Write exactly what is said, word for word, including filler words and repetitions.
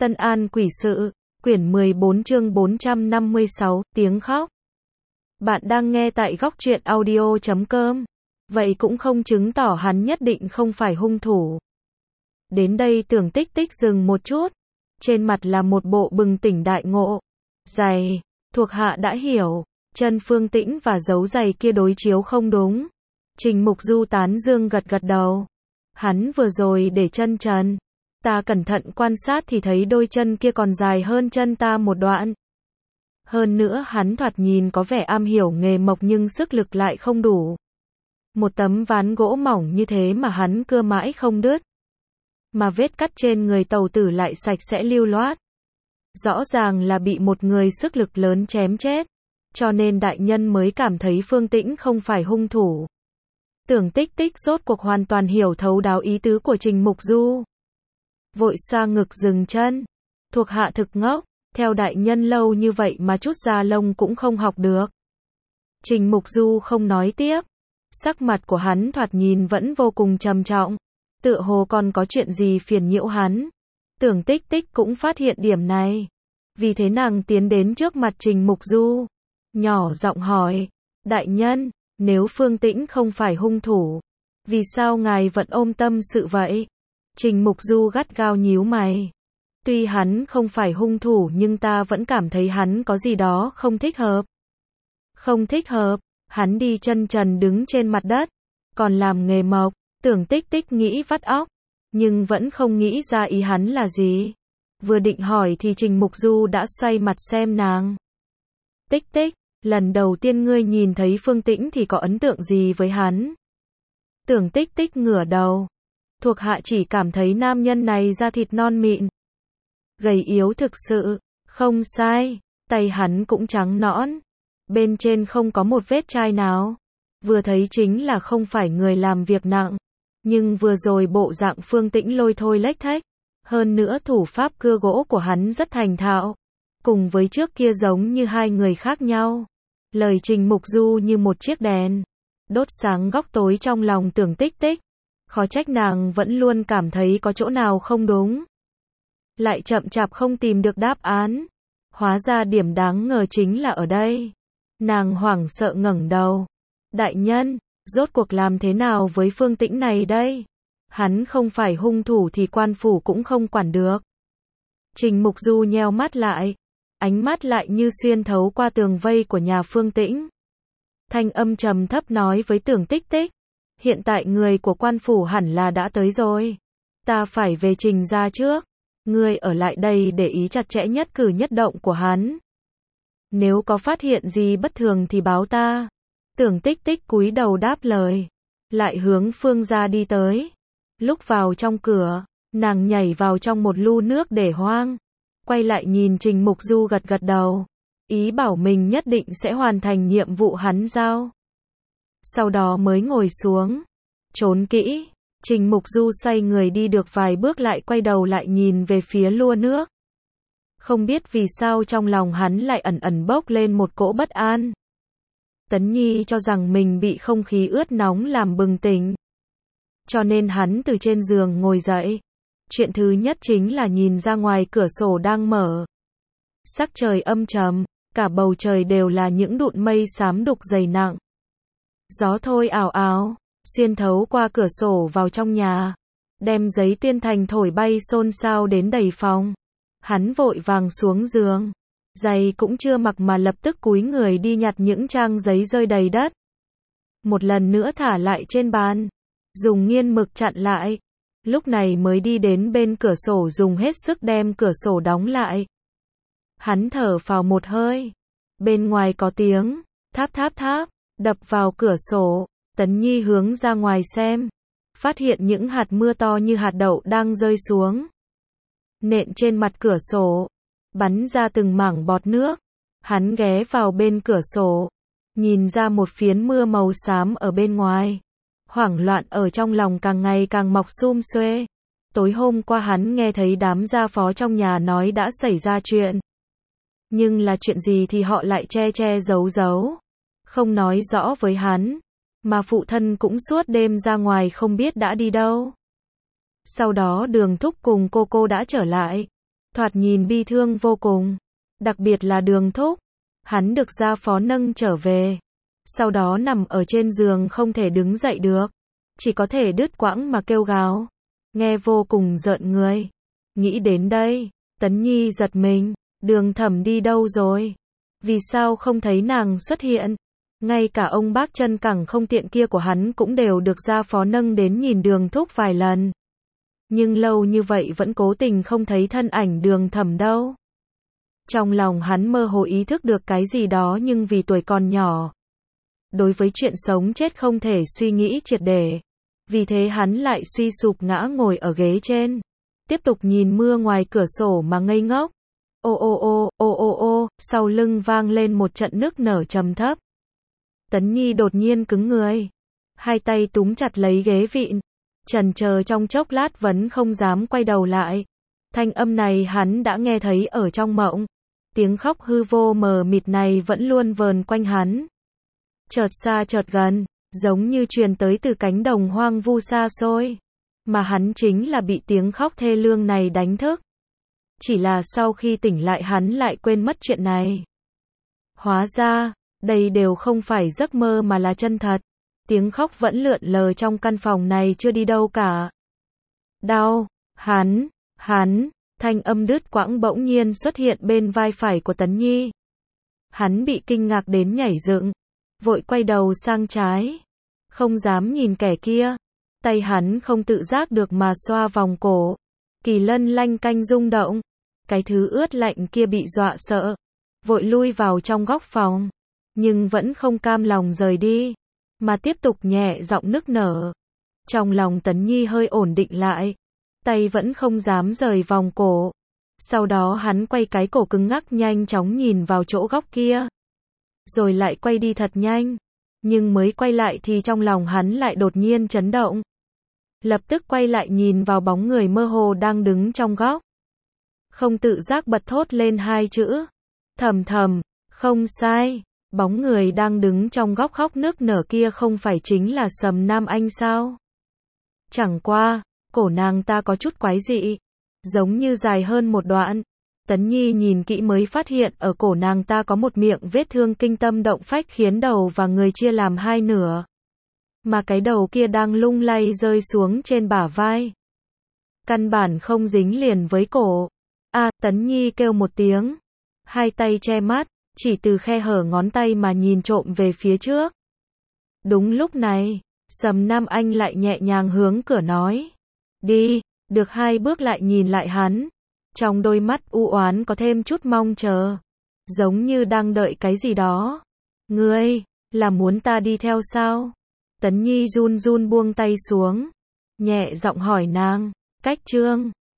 Tân An Quỷ Sự, quyển mười bốn chương bốn trăm năm mươi sáu, tiếng khóc. Bạn đang nghe tại góc truyện audio chấm com. Vậy cũng không chứng tỏ hắn nhất định không phải hung thủ. Đến đây Tưởng Tích Tích dừng một chút. Trên mặt là một bộ bừng tỉnh đại ngộ. Giày, thuộc hạ đã hiểu. Chân Phương Tĩnh và dấu giày kia đối chiếu không đúng. Trình Mục Du tán dương gật gật đầu. Hắn vừa rồi để chân trần. Ta cẩn thận quan sát thì thấy đôi chân kia còn dài hơn chân ta một đoạn. Hơn nữa hắn thoạt nhìn có vẻ am hiểu nghề mộc nhưng sức lực lại không đủ. Một tấm ván gỗ mỏng như thế mà hắn cưa mãi không đứt. Mà vết cắt trên người tàu tử lại sạch sẽ lưu loát. Rõ ràng là bị một người sức lực lớn chém chết. Cho nên đại nhân mới cảm thấy Phương Tĩnh không phải hung thủ. Tưởng Tích Tích rốt cuộc hoàn toàn hiểu thấu đáo ý tứ của Trình Mục Du. Vội xoa ngực dừng chân. Thuộc hạ thực ngốc, theo đại nhân lâu như vậy mà chút da lông cũng không học được. Trình Mục Du không nói tiếp. Sắc mặt của hắn thoạt nhìn vẫn vô cùng trầm trọng. Tựa hồ còn có chuyện gì phiền nhiễu hắn. Tưởng Tích Tích cũng phát hiện điểm này. Vì thế nàng tiến đến trước mặt Trình Mục Du. Nhỏ giọng hỏi. Đại nhân, nếu Phương Tĩnh không phải hung thủ, vì sao ngài vẫn ôm tâm sự vậy? Trình Mục Du gắt gao nhíu mày. Tuy hắn không phải hung thủ nhưng ta vẫn cảm thấy hắn có gì đó không thích hợp. Không thích hợp, hắn đi chân trần đứng trên mặt đất, còn làm nghề mộc. Tưởng Tích Tích nghĩ vắt óc, nhưng vẫn không nghĩ ra ý hắn là gì. Vừa định hỏi thì Trình Mục Du đã xoay mặt xem nàng. Tích Tích, lần đầu tiên ngươi nhìn thấy Phương Tĩnh thì có ấn tượng gì với hắn? Tưởng Tích Tích ngửa đầu. Thuộc hạ chỉ cảm thấy nam nhân này da thịt non mịn, gầy yếu thực sự. Không sai, tay hắn cũng trắng nõn, bên trên không có một vết chai nào. Vừa thấy chính là không phải người làm việc nặng. Nhưng vừa rồi bộ dạng Phương Tĩnh lôi thôi lếch thếch. Hơn nữa thủ pháp cưa gỗ của hắn rất thành thạo. Cùng với trước kia giống như hai người khác nhau. Lời Trình Mục Du như một chiếc đèn, đốt sáng góc tối trong lòng Tưởng Tích Tích. Khó trách nàng vẫn luôn cảm thấy có chỗ nào không đúng. Lại chậm chạp không tìm được đáp án. Hóa ra điểm đáng ngờ chính là ở đây. Nàng hoảng sợ ngẩng đầu. Đại nhân, rốt cuộc làm thế nào với Phương Tĩnh này đây? Hắn không phải hung thủ thì quan phủ cũng không quản được. Trình Mục Du nheo mắt lại. Ánh mắt lại như xuyên thấu qua tường vây của nhà Phương Tĩnh. Thanh âm trầm thấp nói với Tưởng Tích Tích. Hiện tại người của quan phủ hẳn là đã tới rồi. Ta phải về Trình gia trước. Ngươi ở lại đây để ý chặt chẽ nhất cử nhất động của hắn. Nếu có phát hiện gì bất thường thì báo ta. Tưởng Tích Tích cúi đầu đáp lời. Lại hướng Phương gia đi tới. Lúc vào trong cửa, nàng nhảy vào trong một lu nước để hoang. Quay lại nhìn Trình Mục Du gật gật đầu. Ý bảo mình nhất định sẽ hoàn thành nhiệm vụ hắn giao. Sau đó mới ngồi xuống. Trốn kỹ. Trình Mục Du xoay người đi được vài bước lại quay đầu lại nhìn về phía lua nước. Không biết vì sao trong lòng hắn lại ẩn ẩn bốc lên một cỗ bất an. Tấn Nhi cho rằng mình bị không khí ướt nóng làm bừng tỉnh. Cho nên hắn từ trên giường ngồi dậy. Chuyện thứ nhất chính là nhìn ra ngoài cửa sổ đang mở. Sắc trời âm trầm, cả bầu trời đều là những đụn mây xám đục dày nặng. Gió thôi ào ào, xuyên thấu qua cửa sổ vào trong nhà, đem giấy tuyên thành thổi bay xôn xao đến đầy phòng. Hắn vội vàng xuống giường, giày cũng chưa mặc mà lập tức cúi người đi nhặt những trang giấy rơi đầy đất. Một lần nữa thả lại trên bàn, dùng nghiên mực chặn lại. Lúc này mới đi đến bên cửa sổ dùng hết sức đem cửa sổ đóng lại. Hắn thở phào một hơi. Bên ngoài có tiếng tháp tháp tháp đập vào cửa sổ. Tấn Nhi hướng ra ngoài xem, phát hiện những hạt mưa to như hạt đậu đang rơi xuống, nện trên mặt cửa sổ, bắn ra từng mảng bọt nước. Hắn ghé vào bên cửa sổ, nhìn ra một phiến mưa màu xám ở bên ngoài. Hoảng loạn ở trong lòng càng ngày càng mọc sum xuê. Tối hôm qua hắn nghe thấy đám gia phó trong nhà nói đã xảy ra chuyện. Nhưng là chuyện gì thì họ lại che che giấu giấu, không nói rõ với hắn. Mà phụ thân cũng suốt đêm ra ngoài không biết đã đi đâu. Sau đó Đường Thúc cùng cô cô đã trở lại. thoạt nhìn bi thương vô cùng. Đặc biệt là Đường Thúc, hắn được gia phó nâng trở về, sau đó nằm ở trên giường không thể đứng dậy được, chỉ có thể đứt quãng mà kêu gào, nghe vô cùng rợn người. Nghĩ đến đây, Tấn Nhi giật mình, Đường Thẩm đi đâu rồi? Vì sao không thấy nàng xuất hiện? Ngay cả ông bác chân cẳng không tiện kia của hắn cũng đều được gia phó nâng đến nhìn Đường Thúc vài lần. Nhưng lâu như vậy vẫn cố tình không thấy thân ảnh Đường Thẩm đâu. Trong lòng hắn mơ hồ ý thức được cái gì đó, nhưng vì tuổi còn nhỏ, đối với chuyện sống chết không thể suy nghĩ triệt để. Vì thế hắn lại suy sụp ngã ngồi ở ghế trên, tiếp tục nhìn mưa ngoài cửa sổ mà ngây ngốc. Ô ô ô, ô ô ô, sau lưng vang lên một trận nức nở trầm thấp. Tấn Nhi đột nhiên cứng người, hai tay túm chặt lấy ghế vịn, chần chờ trong chốc lát vẫn không dám quay đầu lại. Thanh âm này hắn đã nghe thấy ở trong mộng. Tiếng khóc hư vô mờ mịt này vẫn luôn vờn quanh hắn. Chợt xa chợt gần, giống như truyền tới từ cánh đồng hoang vu xa xôi. Mà hắn chính là bị tiếng khóc thê lương này đánh thức. Chỉ là sau khi tỉnh lại hắn lại quên mất chuyện này. Hóa ra, đây đều không phải giấc mơ mà là chân thật. Tiếng khóc vẫn lượn lờ trong căn phòng này chưa đi đâu cả. Đau, hắn, hắn, thanh âm đứt quãng bỗng nhiên xuất hiện bên vai phải của Tấn Nhi. Hắn bị kinh ngạc đến nhảy dựng, vội quay đầu sang trái, không dám nhìn kẻ kia. Tay hắn không tự giác được mà xoa vòng cổ, Kỳ Lân lanh canh rung động. Cái thứ ướt lạnh kia bị dọa sợ, vội lui vào trong góc phòng, nhưng vẫn không cam lòng rời đi, mà tiếp tục nhẹ giọng nức nở. Trong lòng Tấn Nhi hơi ổn định lại, tay vẫn không dám rời vòng cổ. Sau đó hắn quay cái cổ cứng ngắc nhanh chóng nhìn vào chỗ góc kia, rồi lại quay đi thật nhanh. Nhưng mới quay lại thì trong lòng hắn lại đột nhiên chấn động. Lập tức quay lại nhìn vào bóng người mơ hồ đang đứng trong góc. Không tự giác bật thốt lên hai chữ. Thầm thầm, không sai, bóng người đang đứng trong góc khóc nức nở kia không phải chính là Sầm Nam Anh sao? Chẳng qua, cổ nàng ta có chút quái dị, giống như dài hơn một đoạn. Tấn Nhi nhìn kỹ mới phát hiện ở cổ nàng ta có một miệng vết thương kinh tâm động phách khiến đầu và người chia làm hai nửa. Mà cái đầu kia đang lung lay rơi xuống trên bả vai. Căn bản không dính liền với cổ. A, à, Tấn Nhi kêu một tiếng. Hai tay che mắt, chỉ từ khe hở ngón tay mà nhìn trộm về phía trước. Đúng lúc này, Sầm Nam Anh lại nhẹ nhàng hướng cửa nói. Đi, được hai bước lại nhìn lại hắn. Trong đôi mắt u oán có thêm chút mong chờ. Giống như đang đợi cái gì đó. Ngươi, là muốn ta đi theo sao? Tấn Nhi run run buông tay xuống. Nhẹ giọng hỏi nàng, Cách Trương,